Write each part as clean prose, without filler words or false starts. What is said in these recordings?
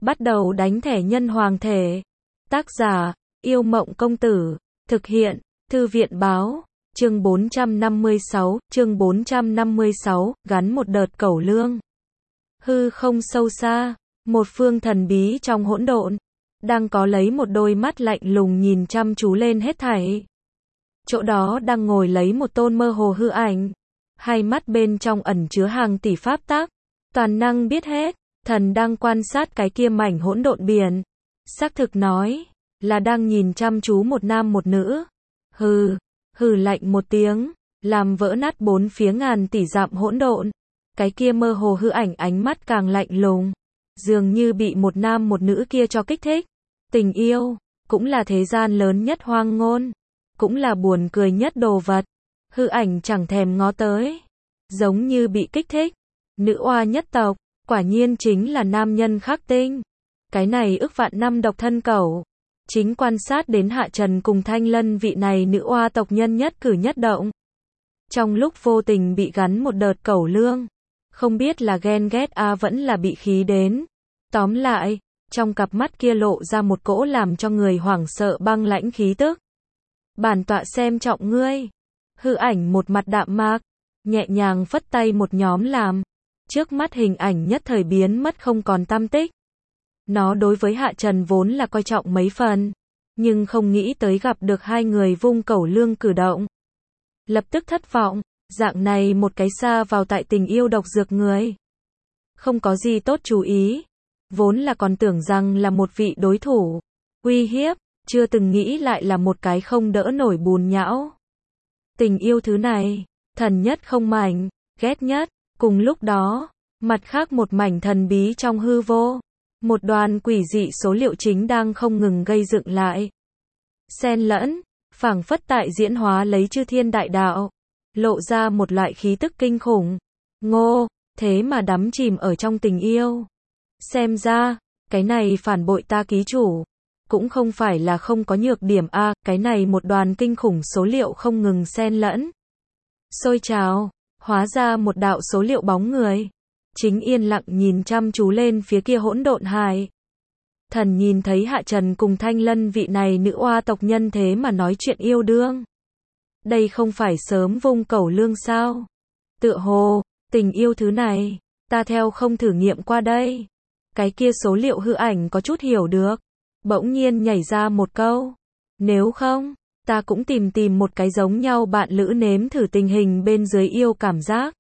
Bắt đầu đánh thẻ nhân hoàng thể. Tác giả, Yêu Mộng Công Tử. Thực hiện, Thư viện Báo. Chương 456, gắn một đợt cẩu lương. Hư không sâu xa, một phương thần bí trong hỗn độn, đang có lấy một đôi mắt lạnh lùng nhìn chăm chú lên hết thảy. Chỗ đó đang ngồi lấy một tôn mơ hồ hư ảnh, hai mắt bên trong ẩn chứa hàng tỷ pháp tắc, toàn năng biết hết. Thần đang quan sát cái kia mảnh hỗn độn biển. Xác thực nói, là đang nhìn chăm chú một nam một nữ. Hừ lạnh một tiếng, làm vỡ nát bốn phía ngàn tỷ dặm hỗn độn. Cái kia mơ hồ hư ảnh ánh mắt càng lạnh lùng, dường như bị một nam một nữ kia cho kích thích. Tình yêu, cũng là thế gian lớn nhất hoang ngôn, cũng là buồn cười nhất đồ vật. Hư ảnh chẳng thèm ngó tới, giống như bị kích thích. Nữ oa nhất tộc, quả nhiên chính là nam nhân khắc tinh. Cái này ức vạn năm độc thân cẩu, chính quan sát đến Hạ Trần cùng Thanh Lân vị này nữ oa tộc nhân nhất cử nhất động. Trong lúc vô tình bị gắn một đợt cẩu lương, không biết là ghen ghét vẫn là bị khí đến. Tóm lại, trong cặp mắt kia lộ ra một cỗ làm cho người hoảng sợ băng lãnh khí tức. Bản tọa xem trọng ngươi. Hư ảnh một mặt đạm mạc, nhẹ nhàng phất tay một nhóm làm. Trước mắt hình ảnh nhất thời biến mất không còn tăm tích. Nó đối với Hạ Trần vốn là coi trọng mấy phần, nhưng không nghĩ tới gặp được hai người vung cẩu lương cử động. Lập tức thất vọng, dạng này một cái xa vào tại tình yêu độc dược người. Không có gì tốt chú ý, vốn là còn tưởng rằng là một vị đối thủ, uy hiếp, chưa từng nghĩ lại là một cái không đỡ nổi bùn nhão. Tình yêu thứ này, thần nhất không mảnh, ghét nhất. Cùng lúc đó, mặt khác một mảnh thần bí trong hư vô, một đoàn quỷ dị số liệu chính đang không ngừng gây dựng lại. Xen lẫn, phảng phất tại diễn hóa lấy chư thiên đại đạo, lộ ra một loại khí tức kinh khủng. Ngô, thế mà đắm chìm ở trong tình yêu. Xem ra, cái này phản bội ta ký chủ, cũng không phải là không có nhược điểm cái này một đoàn kinh khủng số liệu không ngừng xen lẫn. Xôi trào. Hóa ra một đạo số liệu bóng người, chính yên lặng nhìn chăm chú lên phía kia hỗn độn hải. Thần nhìn thấy Hạ Trần cùng Thanh Lân vị này nữ oa tộc nhân thế mà nói chuyện yêu đương. Đây không phải sớm vung cẩu lương sao? Tựa hồ, tình yêu thứ này, ta theo không thử nghiệm qua đây. Cái kia số liệu hư ảnh có chút hiểu được, bỗng nhiên nhảy ra một câu. Nếu không, ta cũng tìm một cái giống nhau bạn lữ nếm thử tình hình bên dưới yêu cảm giác.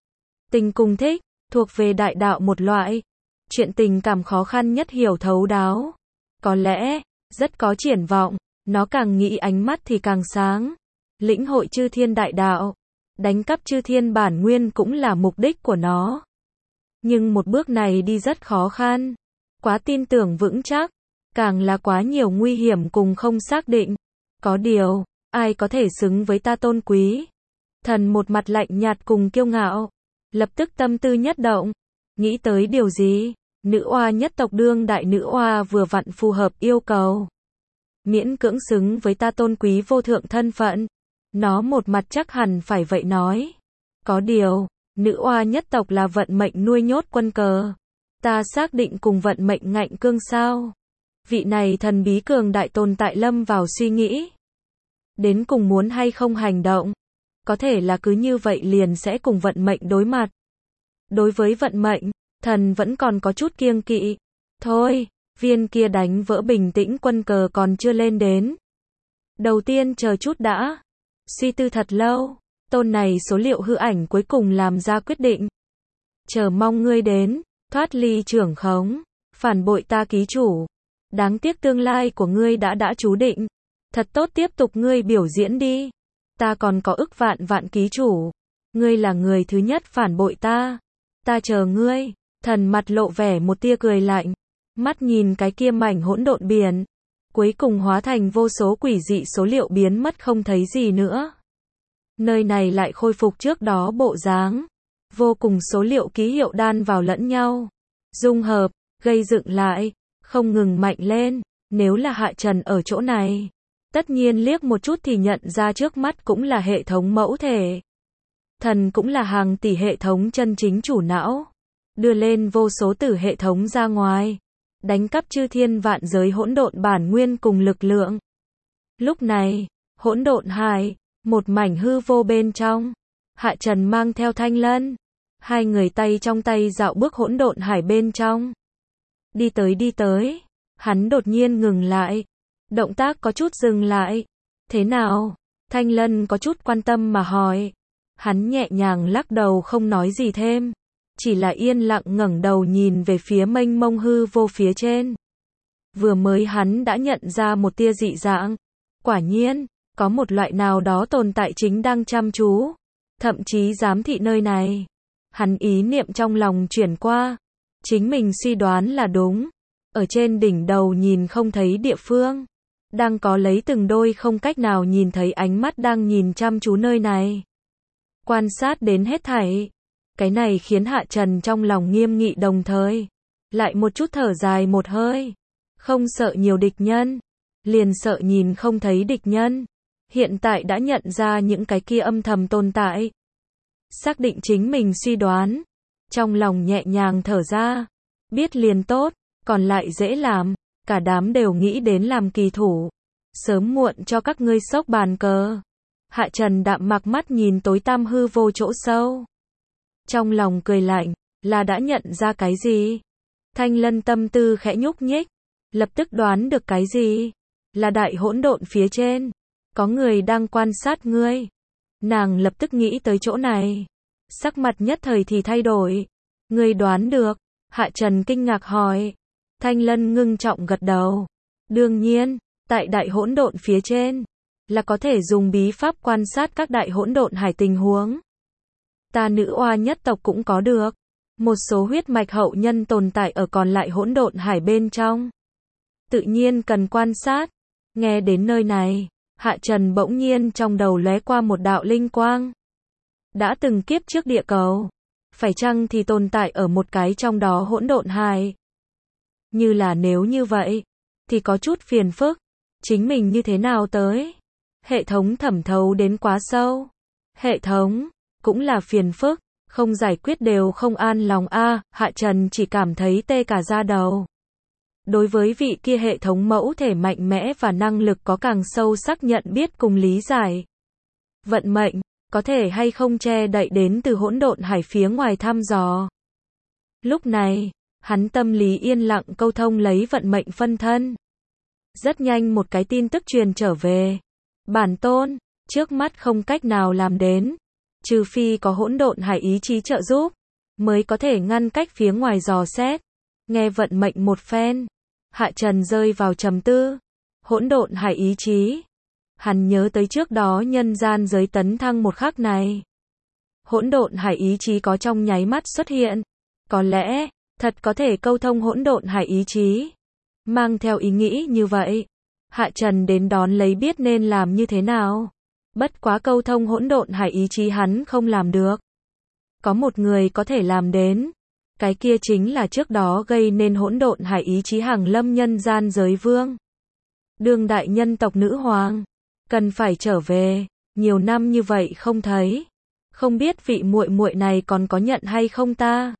Tình cùng thích, thuộc về đại đạo một loại. Chuyện tình cảm khó khăn nhất hiểu thấu đáo. Có lẽ, rất có triển vọng, nó càng nghĩ ánh mắt thì càng sáng. Lĩnh hội chư thiên đại đạo, đánh cắp chư thiên bản nguyên cũng là mục đích của nó. Nhưng một bước này đi rất khó khăn, quá tin tưởng vững chắc, càng là quá nhiều nguy hiểm cùng không xác định. Có điều, ai có thể xứng với ta tôn quý? Thần một mặt lạnh nhạt cùng kiêu ngạo, lập tức tâm tư nhất động, nghĩ tới điều gì? Nữ oa nhất tộc đương đại nữ oa vừa vặn phù hợp yêu cầu. Miễn cưỡng xứng với ta tôn quý vô thượng thân phận. Nó một mặt chắc hẳn phải vậy nói. Có điều, nữ oa nhất tộc là vận mệnh nuôi nhốt quân cờ. Ta xác định cùng vận mệnh ngạnh cương sao? Vị này thần bí cường đại tồn tại lâm vào suy nghĩ. Đến cùng muốn hay không hành động. Có thể là cứ như vậy liền sẽ cùng vận mệnh đối mặt. Đối với vận mệnh, thần vẫn còn có chút kiêng kỵ. Thôi, viên kia đánh vỡ bình tĩnh quân cờ còn chưa lên đến. Đầu tiên chờ chút đã. Suy tư thật lâu, tôn này số liệu hư ảnh cuối cùng làm ra quyết định. Chờ mong ngươi đến, thoát ly trưởng khống, phản bội ta ký chủ. Đáng tiếc tương lai của ngươi đã chú định. Thật tốt tiếp tục ngươi biểu diễn đi. Ta còn có ức vạn ký chủ. Ngươi là người thứ nhất phản bội ta. Ta chờ ngươi. Thần mặt lộ vẻ một tia cười lạnh. Mắt nhìn cái kia mảnh hỗn độn biển. Cuối cùng hóa thành vô số quỷ dị số liệu biến mất không thấy gì nữa. Nơi này lại khôi phục trước đó bộ dáng. Vô cùng số liệu ký hiệu đan vào lẫn nhau. Dung hợp, gây dựng lại. Không ngừng mạnh lên. Nếu là Hạ Trần ở chỗ này, tất nhiên liếc một chút thì nhận ra trước mắt cũng là hệ thống mẫu thể. Thần cũng là hàng tỷ hệ thống chân chính chủ não. Đưa lên vô số tử hệ thống ra ngoài. đánh cắp chư thiên vạn giới hỗn độn bản nguyên cùng lực lượng. Lúc này, hỗn độn hải, một mảnh hư vô bên trong, Hạ Trần mang theo Thanh Lân, hai người tay trong tay dạo bước hỗn độn hải bên trong. Đi tới, hắn đột nhiên ngừng lại, động tác có chút dừng lại. Thế nào? Thanh Lân có chút quan tâm mà hỏi. Hắn nhẹ nhàng lắc đầu không nói gì thêm, chỉ là yên lặng ngẩng đầu nhìn về phía mênh mông hư vô phía trên. Vừa mới hắn đã nhận ra một tia dị dạng. Quả nhiên, có một loại nào đó tồn tại chính đang chăm chú, thậm chí giám thị nơi này. Hắn ý niệm trong lòng chuyển qua, chính mình suy đoán là đúng. Ở trên đỉnh đầu nhìn không thấy địa phương, đang có lấy từng đôi không cách nào nhìn thấy ánh mắt đang nhìn chăm chú nơi này. Quan sát đến hết thảy. Cái này khiến Hạ Trần trong lòng nghiêm nghị đồng thời lại một chút thở dài một hơi. Không sợ nhiều địch nhân, liền sợ nhìn không thấy địch nhân. Hiện tại đã nhận ra những cái kia âm thầm tồn tại. Xác định chính mình suy đoán, trong lòng nhẹ nhàng thở ra. Biết liền tốt, còn lại dễ làm. Cả đám đều nghĩ đến làm kỳ thủ, sớm muộn cho các ngươi xốc bàn cờ. Hạ Trần đạm mạc mắt nhìn tối tăm hư vô chỗ sâu. Trong lòng cười lạnh, là đã nhận ra cái gì? Thanh Lân tâm tư khẽ nhúc nhích, lập tức đoán được cái gì? Là đại hỗn độn phía trên, có người đang quan sát ngươi. Nàng lập tức nghĩ tới chỗ này, sắc mặt nhất thời thì thay đổi. Ngươi đoán được? Hạ Trần kinh ngạc hỏi. Thanh Lân ngưng trọng gật đầu. Đương nhiên, tại đại hỗn độn phía trên, là có thể dùng bí pháp quan sát các đại hỗn độn hải tình huống. Ta nữ oa nhất tộc cũng có được. Một số huyết mạch hậu nhân tồn tại ở còn lại hỗn độn hải bên trong. Tự nhiên cần quan sát. Nghe đến nơi này, Hạ Trần bỗng nhiên trong đầu lóe qua một đạo linh quang. Đã từng kiếp trước địa cầu, phải chăng thì tồn tại ở một cái trong đó hỗn độn hải? Như là nếu như vậy, thì có chút phiền phức. Chính mình như thế nào tới? Hệ thống thẩm thấu đến quá sâu. Hệ thống, cũng là phiền phức, không giải quyết đều không an lòng a. Hạ Trần chỉ cảm thấy tê cả da đầu. Đối với vị kia hệ thống mẫu thể mạnh mẽ và năng lực có càng sâu sắc nhận biết cùng lý giải. Vận mệnh, có thể hay không che đậy đến từ hỗn độn hải phía ngoài thăm dò. Lúc này, hắn tâm lý yên lặng câu thông lấy vận mệnh phân thân. Rất nhanh một cái tin tức truyền trở về. Bản tôn, trước mắt không cách nào làm đến. Trừ phi có hỗn độn hải ý chí trợ giúp, mới có thể ngăn cách phía ngoài dò xét. Nghe vận mệnh một phen, Hạ Trần rơi vào trầm tư. Hỗn độn hải ý chí. Hắn nhớ tới trước đó nhân gian giới tấn thăng một khắc này. Hỗn độn hải ý chí có trong nháy mắt xuất hiện. Có lẽ, thật có thể câu thông hỗn độn hải ý chí. Mang theo ý nghĩ như vậy, Hạ Trần đến đón lấy biết nên làm như thế nào. Bất quá câu thông hỗn độn hải ý chí hắn không làm được. Có một người có thể làm đến. Cái kia chính là trước đó gây nên hỗn độn hải ý chí hàng lâm nhân gian giới vương. Đương đại nhân tộc nữ hoàng. Cần phải trở về. Nhiều năm như vậy không thấy. Không biết vị muội muội này còn có nhận hay không ta?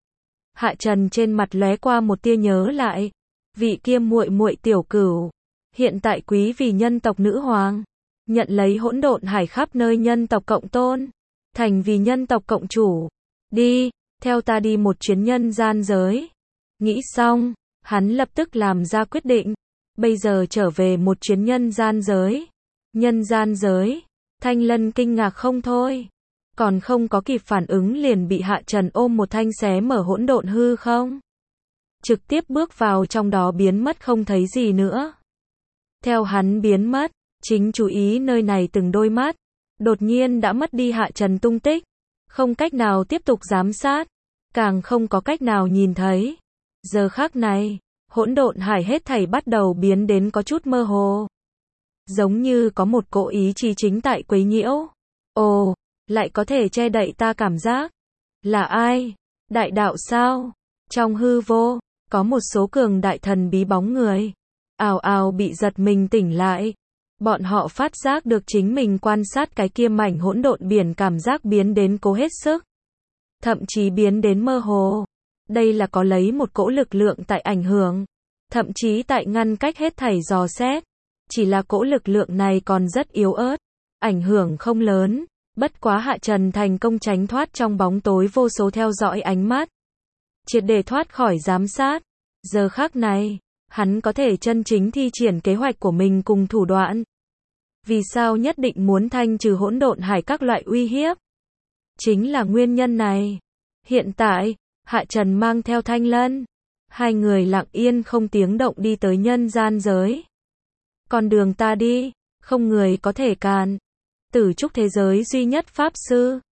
Hạ Trần trên mặt lóe qua một tia nhớ lại. Vị kia muội muội tiểu cửu. Hiện tại quý vì nhân tộc nữ hoàng. Nhận lấy hỗn độn hải khắp nơi nhân tộc cộng tôn. Thành vì nhân tộc cộng chủ. Đi, theo ta đi một chuyến nhân gian giới. Nghĩ xong, hắn lập tức làm ra quyết định. Bây giờ trở về một chuyến nhân gian giới. Nhân gian giới. Thanh Lân kinh ngạc không thôi. Còn không có kịp phản ứng liền bị Hạ Trần ôm một thanh xé mở hỗn độn hư không. Trực tiếp bước vào trong đó biến mất không thấy gì nữa. Theo hắn biến mất, chính chú ý nơi này từng đôi mắt. Đột nhiên đã mất đi Hạ Trần tung tích. Không cách nào tiếp tục giám sát. Càng không có cách nào nhìn thấy. Giờ khắc này, hỗn độn hải hết thảy bắt đầu biến đến có chút mơ hồ. Giống như có một cỗ ý chí chính tại quấy nhiễu. Ồ, lại có thể che đậy ta cảm giác. Là ai? Đại đạo sao? Trong hư vô, có một số cường đại thần bí bóng người. Ào ào bị giật mình tỉnh lại. Bọn họ phát giác được chính mình quan sát cái kia mảnh hỗn độn biển cảm giác biến đến cố hết sức. Thậm chí biến đến mơ hồ. Đây là có lấy một cỗ lực lượng tại ảnh hưởng. thậm chí tại ngăn cách hết thảy dò xét. Chỉ là cỗ lực lượng này còn rất yếu ớt, ảnh hưởng không lớn. Bất quá Hạ Trần thành công tránh thoát trong bóng tối vô số theo dõi ánh mắt, triệt để thoát khỏi giám sát. Giờ khắc này, hắn có thể chân chính thi triển kế hoạch của mình cùng thủ đoạn. Vì sao nhất định muốn thanh trừ hỗn độn hải các loại uy hiếp? Chính là nguyên nhân này. Hiện tại, Hạ Trần mang theo Thanh Lân, hai người lặng yên không tiếng động đi tới nhân gian giới. Con đường ta đi, không người có thể cản. Tử trúc thế giới duy nhất pháp sư,